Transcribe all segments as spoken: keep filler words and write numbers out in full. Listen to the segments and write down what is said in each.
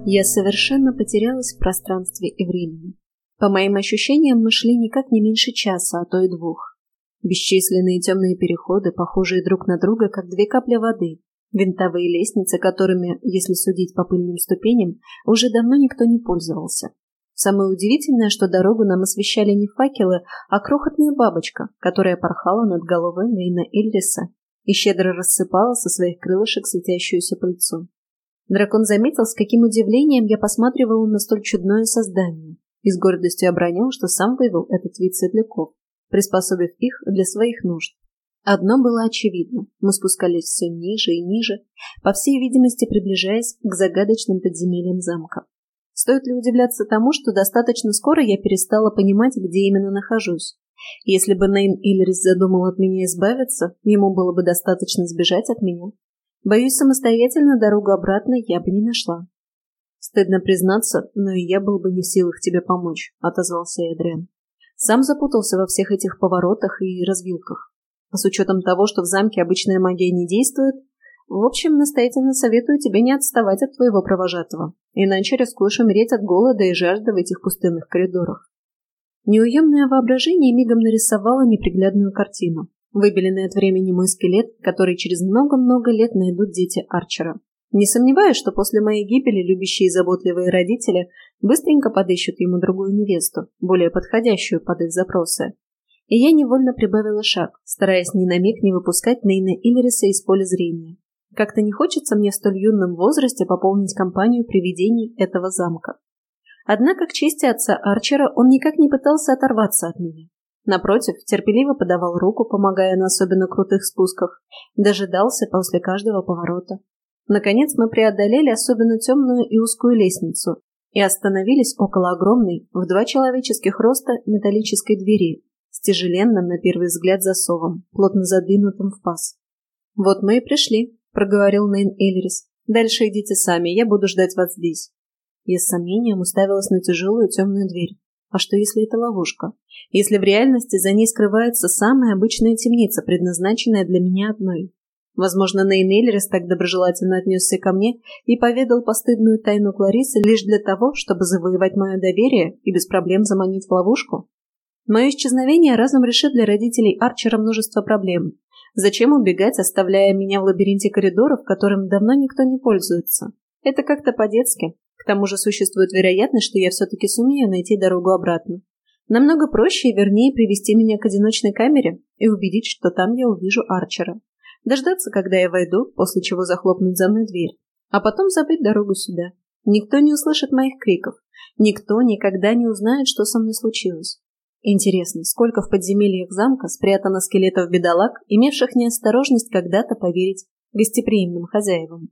Я совершенно потерялась в пространстве и времени. По моим ощущениям, мы шли никак не меньше часа, а то и двух. Бесчисленные темные переходы, похожие друг на друга, как две капли воды, винтовые лестницы, которыми, если судить по пыльным ступеням, уже давно никто не пользовался. Самое удивительное, что дорогу нам освещали не факелы, а крохотная бабочка, которая порхала над головой Нейна Иллриса и щедро рассыпала со своих крылышек светящуюся пыльцу. Дракон заметил, с каким удивлением я посматривала на столь чудное создание, и с гордостью обронил, что сам вывел этот вид светляков, приспособив их для своих нужд. Одно было очевидно – мы спускались все ниже и ниже, по всей видимости приближаясь к загадочным подземельям замка. Стоит ли удивляться тому, что достаточно скоро я перестала понимать, где именно нахожусь? Если бы Нейн Иллрис задумал от меня избавиться, ему было бы достаточно сбежать от меня. Боюсь, самостоятельно дорогу обратно я бы не нашла. Стыдно признаться, но и я был бы не в силах тебе помочь, отозвался Эдриан. Сам запутался во всех этих поворотах и развилках. А с учетом того, что в замке обычная магия не действует, в общем, настоятельно советую тебе не отставать от твоего провожатого, иначе рискуешь умереть от голода и жажды в этих пустынных коридорах. Неуемное воображение мигом нарисовало неприглядную картину. Выбеленный от времени мой скелет, который через много-много лет найдут дети Арчера. Не сомневаюсь, что после моей гибели любящие и заботливые родители быстренько подыщут ему другую невесту, более подходящую под их запросы. И я невольно прибавила шаг, стараясь ни на миг не выпускать Нейна Иллриса из поля зрения. Как-то не хочется мне в столь юном возрасте пополнить компанию привидений этого замка. Однако, к чести отца Арчера, он никак не пытался оторваться от меня. Напротив, терпеливо подавал руку, помогая на особенно крутых спусках, дожидался после каждого поворота. Наконец мы преодолели особенно темную и узкую лестницу и остановились около огромной, в два человеческих роста, металлической двери с тяжеленным, на первый взгляд, засовом, плотно задвинутым в паз. «Вот мы и пришли», — проговорил Нейн Иллрис. «Дальше идите сами, я буду ждать вас здесь». Я с сомнением уставилась на тяжелую темную дверь. А что, если это ловушка? Если в реальности за ней скрывается самая обычная темница, предназначенная для меня одной? Возможно, Нейн Иллрис так доброжелательно отнесся ко мне и поведал постыдную тайну Кларисы лишь для того, чтобы завоевать мое доверие и без проблем заманить в ловушку? Мое исчезновение разом решит для родителей Арчера множество проблем. Зачем убегать, оставляя меня в лабиринте коридоров, которым давно никто не пользуется? Это как-то по-детски. К тому же существует вероятность, что я все-таки сумею найти дорогу обратно. Намного проще и вернее привести меня к одиночной камере и убедить, что там я увижу Арчера. Дождаться, когда я войду, после чего захлопнуть за мной дверь, а потом забыть дорогу сюда. Никто не услышит моих криков. Никто никогда не узнает, что со мной случилось. Интересно, сколько в подземельях замка спрятано скелетов бедолаг, имевших неосторожность когда-то поверить гостеприимным хозяевам?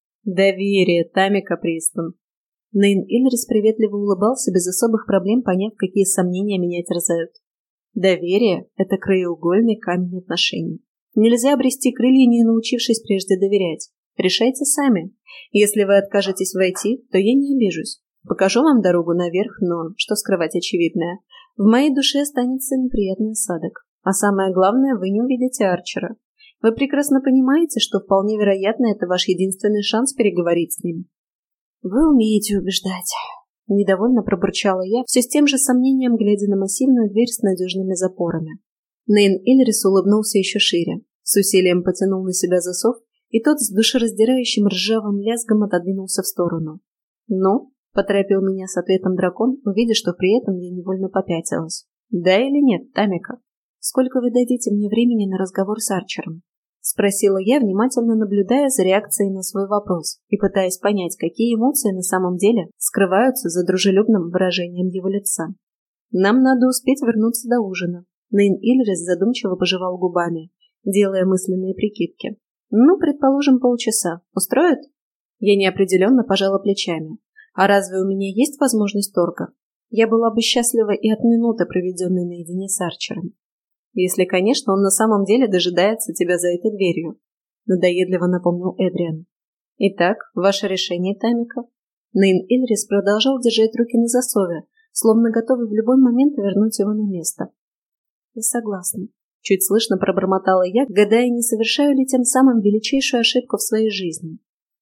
Доверие, Тамика Пристон. Нейн Иллрис приветливо улыбался, без особых проблем поняв, какие сомнения меня терзают. Доверие – это краеугольный камень отношений. Нельзя обрести крылья, не научившись прежде доверять. Решайте сами. Если вы откажетесь войти, то я не обижусь. Покажу вам дорогу наверх, но, что скрывать очевидное, в моей душе останется неприятный осадок. А самое главное, вы не увидите Арчера. Вы прекрасно понимаете, что вполне вероятно, это ваш единственный шанс переговорить с ним. «Вы умеете убеждать», — недовольно пробурчала я, все с тем же сомнением, глядя на массивную дверь с надежными запорами. Нейн Иллрис улыбнулся еще шире, с усилием потянул на себя засов, и тот с душераздирающим ржавым лязгом отодвинулся в сторону. «Ну?» — поторопил меня с ответом дракон, увидя, что при этом я невольно попятилась. «Да или нет, Тамика? Сколько вы дадите мне времени на разговор с Арчером?» — спросила я, внимательно наблюдая за реакцией на свой вопрос и пытаясь понять, какие эмоции на самом деле скрываются за дружелюбным выражением его лица. «Нам надо успеть вернуться до ужина». Нейн Иллрис задумчиво пожевал губами, делая мысленные прикидки. «Ну, предположим, полчаса. Устроит?» Я неопределенно пожала плечами. «А разве у меня есть возможность торга? Я была бы счастлива и от минуты, проведенной наедине с Арчером. Если, конечно, он на самом деле дожидается тебя за этой дверью», — надоедливо напомнил Эдриан. «Итак, ваше решение, Тамика?» Нейн Иллрис продолжал держать руки на засове, словно готовый в любой момент вернуть его на место. «Я согласна», — чуть слышно пробормотала я, гадая, не совершаю ли тем самым величайшую ошибку в своей жизни.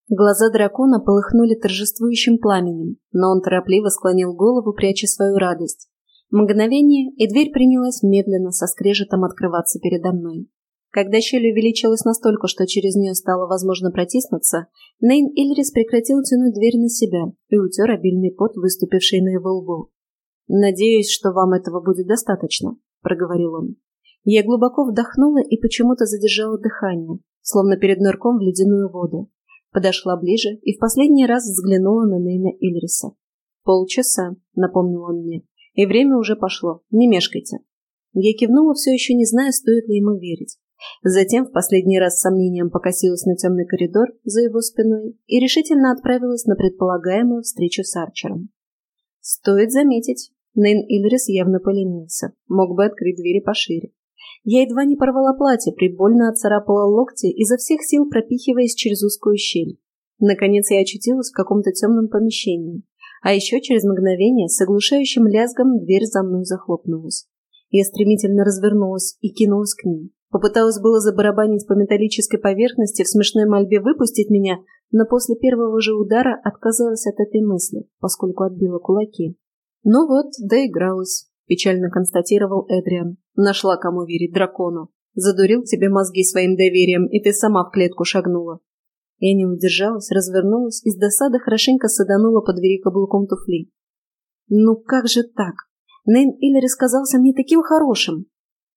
Глаза дракона полыхнули торжествующим пламенем, но он торопливо склонил голову, пряча свою радость. Мгновение, и дверь принялась медленно со скрежетом открываться передо мной. Когда щель увеличилась настолько, что через нее стало возможно протиснуться, Нейн Иллирис прекратил тянуть дверь на себя и утер обильный пот, выступивший на его лбу. «Надеюсь, что вам этого будет достаточно», — проговорил он. Я глубоко вдохнула и почему-то задержала дыхание, словно перед нырком в ледяную воду. Подошла ближе и в последний раз взглянула на Нейна Иллириса. «Полчаса», — напомнил он мне, — «и время уже пошло, не мешкайте». Я кивнула, все еще не зная, стоит ли ему верить. Затем в последний раз с сомнением покосилась на темный коридор за его спиной и решительно отправилась на предполагаемую встречу с Арчером. Стоит заметить, Нейн Иллирис явно поленился, мог бы открыть двери пошире. Я едва не порвала платье, прибольно отцарапала локти, изо всех сил пропихиваясь через узкую щель. Наконец я очутилась в каком-то темном помещении, а еще через мгновение с оглушающим лязгом дверь за мной захлопнулась. Я стремительно развернулась и кинулась к ней. Попыталась было забарабанить по металлической поверхности в смешной мольбе выпустить меня, но после первого же удара отказалась от этой мысли, поскольку отбила кулаки. «Ну вот, доигралась», — печально констатировал Эдриан. «Нашла, кому верить, дракону. Задурил тебе мозги своим доверием, и ты сама в клетку шагнула». Я не удержалась, развернулась и с досады хорошенько саданула по двери каблуком туфли. «Ну как же так? Нейн Иллирис казался мне таким хорошим!»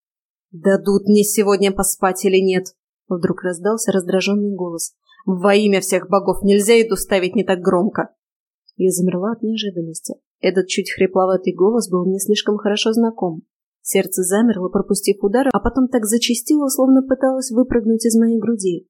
«Дадут мне сегодня поспать или нет?» Вдруг раздался раздраженный голос. «Во имя всех богов нельзя еду ставить не так громко!» Я замерла от неожиданности. Этот чуть хрипловатый голос был мне слишком хорошо знаком. Сердце замерло, пропустив удар, а потом так зачастило, словно пыталось выпрыгнуть из моей груди.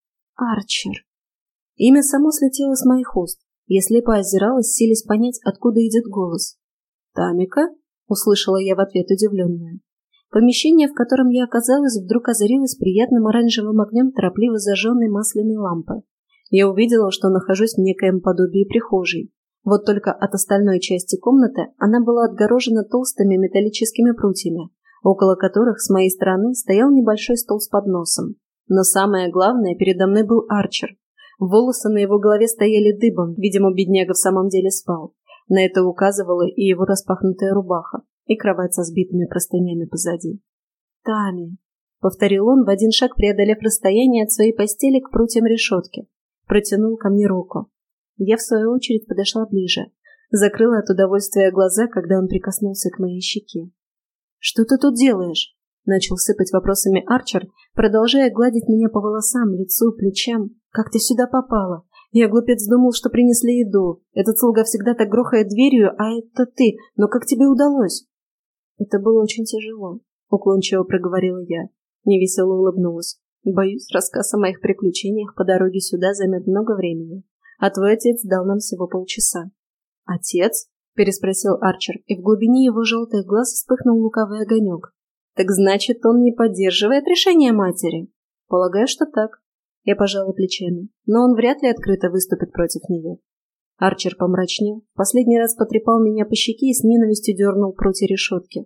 «Арчер!» Имя само слетело с моих уст. Я слепо озиралась, силясь понять, откуда идет голос. «Тамика?» — услышала я в ответ удивленная. Помещение, в котором я оказалась, вдруг озарилось приятным оранжевым огнем торопливо зажженной масляной лампы. Я увидела, что нахожусь в некоем подобии прихожей. Вот только от остальной части комнаты она была отгорожена толстыми металлическими прутьями, около которых с моей стороны стоял небольшой стол с подносом. Но самое главное, передо мной был Арчер. Волосы на его голове стояли дыбом, видимо, бедняга в самом деле спал. На это указывала и его распахнутая рубаха, и кровать со сбитыми простынями позади. «Тами», — повторил он, в один шаг преодолев расстояние от своей постели к прутьям решетки. Протянул ко мне руку. Я, в свою очередь, подошла ближе. Закрыла от удовольствия глаза, когда он прикоснулся к моей щеке. «Что ты тут делаешь?» — начал сыпать вопросами Арчер, продолжая гладить меня по волосам, лицу, плечам. «Как ты сюда попала? Я, глупец, думал, что принесли еду. Этот слуга всегда так грохает дверью, а это ты. Но как тебе удалось?» «Это было очень тяжело», — уклончиво проговорила я. Невесело улыбнулась. «Боюсь, рассказ о моих приключениях по дороге сюда займет много времени. А твой отец дал нам всего полчаса». «Отец?» — переспросил Арчер, и в глубине его желтых глаз вспыхнул лукавый огонек. «Так значит, он не поддерживает решение матери?» «Полагаю, что так». Я пожала плечами, но он вряд ли открыто выступит против нее. Арчер помрачнел, последний раз потрепал меня по щеке и с ненавистью дернул прутья решетки.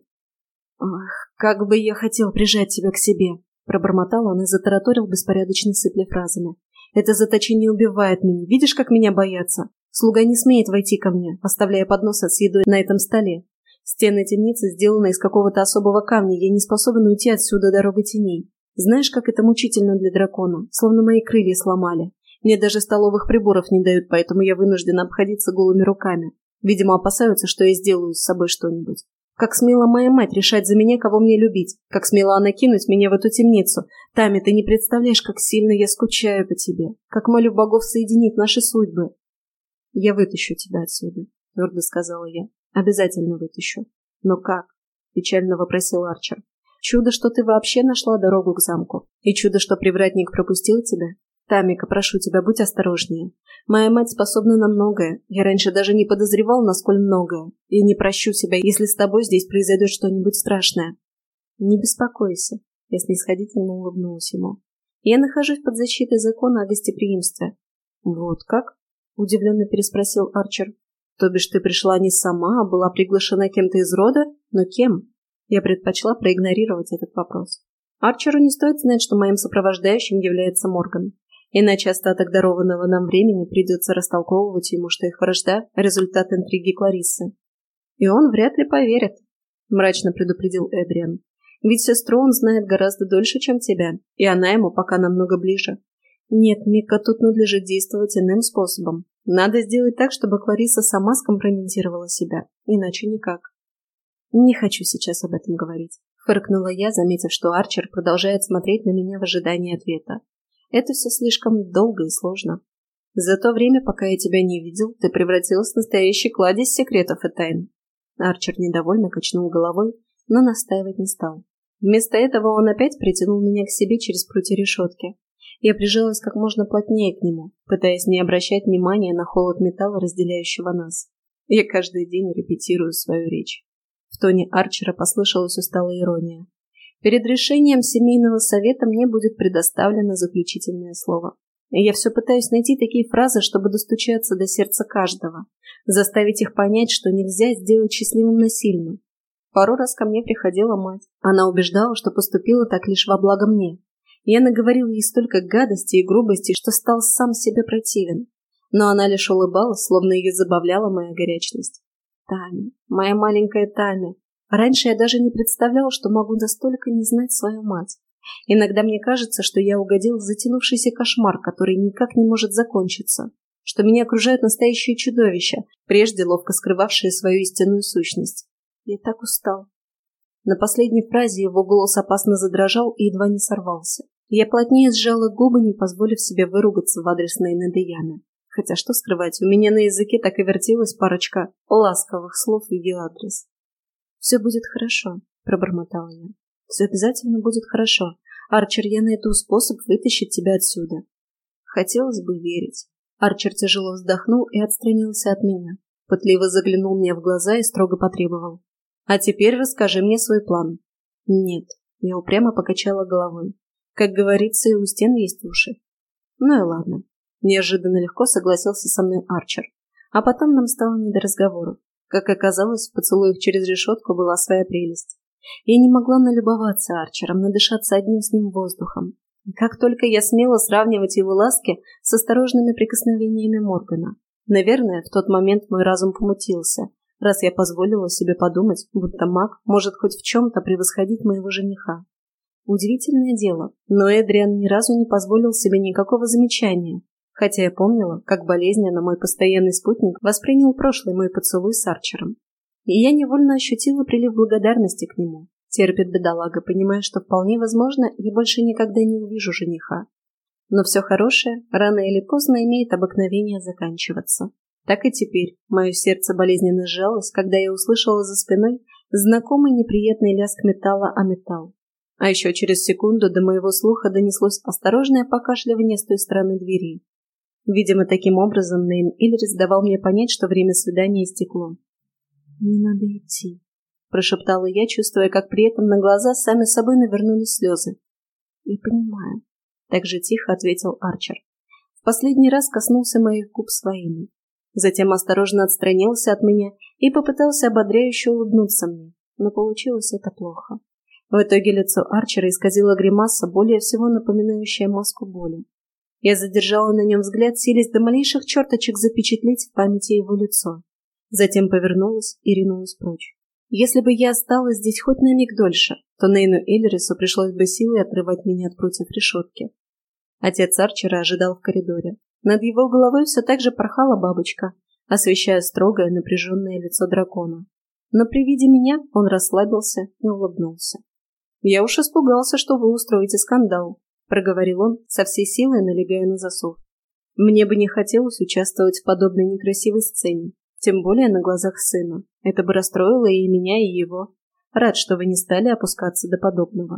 «Ах, как бы я хотел прижать тебя к себе!» Пробормотал он и затараторил, беспорядочно сыпля фразами. «Это заточение убивает меня. Видишь, как меня боятся? Слуга не смеет войти ко мне, оставляя поднос с едой на этом столе. Стены темницы сделаны из какого-то особого камня. Я не способен уйти отсюда дорогой теней. Знаешь, как это мучительно для дракона? Словно мои крылья сломали. Мне даже столовых приборов не дают, поэтому я вынуждена обходиться голыми руками. Видимо, опасаются, что я сделаю с собой что-нибудь. Как смела моя мать решать за меня, кого мне любить? Как смела она кинуть меня в эту темницу? Тами, ты не представляешь, как сильно я скучаю по тебе. Как молю богов соединить наши судьбы». «Я вытащу тебя отсюда», — твердо сказала я. «Обязательно вытащу». «Но как?» — печально вопросил Арчер. «Чудо, что ты вообще нашла дорогу к замку. И чудо, что привратник пропустил тебя. Тамика, прошу тебя, будь осторожнее. Моя мать способна на многое. Я раньше даже не подозревал, насколько многое. И не прощу себя, если с тобой здесь произойдет что-нибудь страшное». «Не беспокойся», — я снисходительно улыбнулась ему. «Я нахожусь под защитой закона о гостеприимстве». «Вот как?» — удивленно переспросил Арчер. «То бишь ты пришла не сама, а была приглашена кем-то из рода? Но кем?» Я предпочла проигнорировать этот вопрос. Арчеру не стоит знать, что моим сопровождающим является Морган. Иначе остаток дарованного нам времени придется растолковывать ему, что их вражда – результат интриги Клариссы. И он вряд ли поверит, – мрачно предупредил Эдриан. Ведь сестру он знает гораздо дольше, чем тебя, и она ему пока намного ближе. Нет, Мика, тут надлежит действовать иным способом. Надо сделать так, чтобы Кларисса сама скомпрометировала себя, иначе никак. Не хочу сейчас об этом говорить, фыркнула я, заметив, что Арчер продолжает смотреть на меня в ожидании ответа. Это все слишком долго и сложно. За то время, пока я тебя не видел, ты превратилась в настоящий кладезь секретов и тайн. Арчер недовольно качнул головой, но настаивать не стал. Вместо этого он опять притянул меня к себе через прутья решетки. Я прижалась как можно плотнее к нему, пытаясь не обращать внимания на холод металла, разделяющего нас. Я каждый день репетирую свою речь. В тоне Арчера послышалась усталая ирония. Перед решением семейного совета мне будет предоставлено заключительное слово. И я все пытаюсь найти такие фразы, чтобы достучаться до сердца каждого, заставить их понять, что нельзя сделать счастливым насильно. Пару раз ко мне приходила мать. Она убеждала, что поступила так лишь во благо мне. Я наговорил ей столько гадостей и грубостей, что стал сам себе противен. Но она лишь улыбалась, словно ее забавляла моя горячность. Таня, моя маленькая Таня. Раньше я даже не представляла, что могу настолько не знать свою мать. Иногда мне кажется, что я угодил в затянувшийся кошмар, который никак не может закончиться, что меня окружают настоящие чудовища, прежде ловко скрывавшие свою истинную сущность. Я так устал. На последней фразе его голос опасно задрожал и едва не сорвался. Я плотнее сжала губы, не позволив себе выругаться в адрес Нейна Деяна. Хотя что скрывать, у меня на языке так и вертелась парочка ласковых слов в ее адрес. «Все будет хорошо», — пробормотала я. «Все обязательно будет хорошо. Арчер, я найду способ вытащить тебя отсюда». Хотелось бы верить. Арчер тяжело вздохнул и отстранился от меня. Пытливо заглянул мне в глаза и строго потребовал. «А теперь расскажи мне свой план». «Нет», — я упрямо покачала головой. «Как говорится, и у стен есть уши». «Ну и ладно». Неожиданно легко согласился со мной Арчер. А потом нам стало не до разговоров. Как оказалось, в поцелуях через решетку была своя прелесть. Я не могла налюбоваться Арчером, надышаться одним с ним воздухом. И как только я смела сравнивать его ласки с осторожными прикосновениями Моргана. Наверное, в тот момент мой разум помутился, раз я позволила себе подумать, будто маг может хоть в чем-то превосходить моего жениха. Удивительное дело, но Эдриан ни разу не позволил себе никакого замечания, хотя я помнила, как болезненно мой постоянный спутник воспринял прошлый мой поцелуй с Арчером. И я невольно ощутила прилив благодарности к нему. Терпит бедолага, понимая, что вполне возможно, я больше никогда не увижу жениха. Но все хорошее рано или поздно имеет обыкновение заканчиваться. Так и теперь мое сердце болезненно сжалось, когда я услышала за спиной знакомый неприятный лязг металла о металл. А еще через секунду до моего слуха донеслось осторожное покашливание с той стороны двери. Видимо, таким образом Нейн Иллирис давал мне понять, что время свидания истекло. «Не надо идти», — прошептала я, чувствуя, как при этом на глаза сами собой навернулись слезы. «Я понимаю», — так же тихо ответил Арчер. В последний раз коснулся моих губ своими. Затем осторожно отстранился от меня и попытался ободряюще улыбнуться мне, но получилось это плохо. В итоге лицо Арчера исказило гримаса, более всего напоминающая маску боли. Я задержала на нем взгляд, силясь до малейших черточек запечатлеть в памяти его лицо. Затем повернулась и ринулась прочь. Если бы я осталась здесь хоть на миг дольше, то Нейну Иллирису пришлось бы силой отрывать меня от прутьев решетки. Отец Арчера ожидал в коридоре. Над его головой все так же порхала бабочка, освещая строгое напряженное лицо дракона. Но при виде меня он расслабился и улыбнулся. «Я уж испугался, что вы устроите скандал», — проговорил он, со всей силой налегая на засов. «Мне бы не хотелось участвовать в подобной некрасивой сцене, тем более на глазах сына. Это бы расстроило и меня, и его. Рад, что вы не стали опускаться до подобного.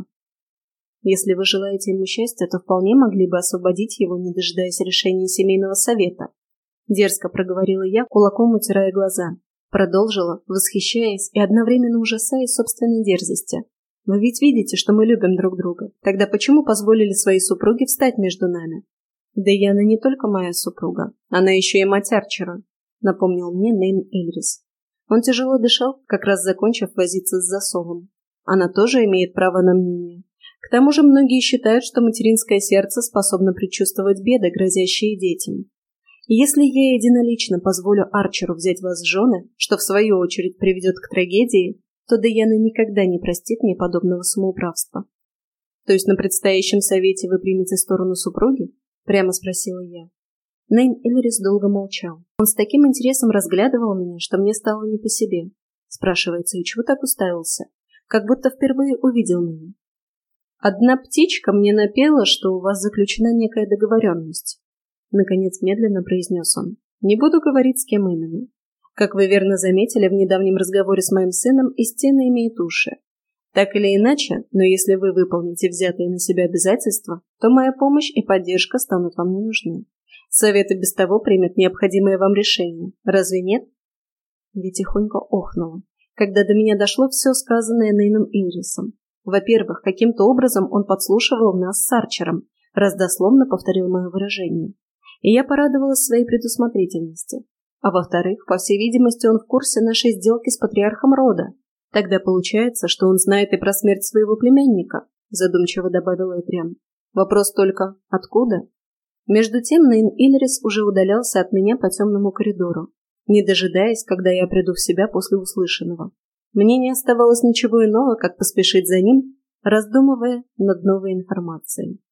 Если вы желаете ему счастья, то вполне могли бы освободить его, не дожидаясь решения семейного совета». Дерзко проговорила я, кулаком утирая глаза. Продолжила, восхищаясь и одновременно ужасаясь собственной дерзости. «Вы ведь видите, что мы любим друг друга. Тогда почему позволили своей супруге встать между нами?» «Да Яна не только моя супруга, она еще и мать Арчера», — напомнил мне Нейн Иллирис. Он тяжело дышал, как раз закончив возиться с засовом. «Она тоже имеет право на мнение. К тому же многие считают, что материнское сердце способно предчувствовать беды, грозящие детям. И если я единолично позволю Арчеру взять вас в жены, что в свою очередь приведет к трагедии, то Деяна никогда не простит мне подобного самоуправства. То есть на предстоящем совете вы примете сторону супруги? Прямо спросила я. Нейн Иллирис долго молчал. Он с таким интересом разглядывал меня, что мне стало не по себе. Спрашивается, и чего так уставился? Как будто впервые увидел меня. Одна птичка мне напела, что у вас заключена некая договоренность. Наконец медленно произнес он. Не буду говорить, с кем именно. Как вы верно заметили в недавнем разговоре с моим сыном, и стены имеют уши. Так или иначе, но если вы выполните взятые на себя обязательства, то моя помощь и поддержка станут вам не нужны. Совет и без того примет необходимое вам решение. Разве нет? Я тихонько охнула, когда до меня дошло все сказанное Нейном Иллирисом. Во-первых, каким-то образом он подслушивал нас с Арчером, раз дословно повторил мое выражение. И я порадовалась своей предусмотрительности. А во-вторых, по всей видимости, он в курсе нашей сделки с патриархом рода. Тогда получается, что он знает и про смерть своего племянника, задумчиво добавила Эдриан. Вопрос только, откуда? Между тем Нейн Иллирис уже удалялся от меня по темному коридору, не дожидаясь, когда я приду в себя после услышанного. Мне не оставалось ничего иного, как поспешить за ним, раздумывая над новой информацией.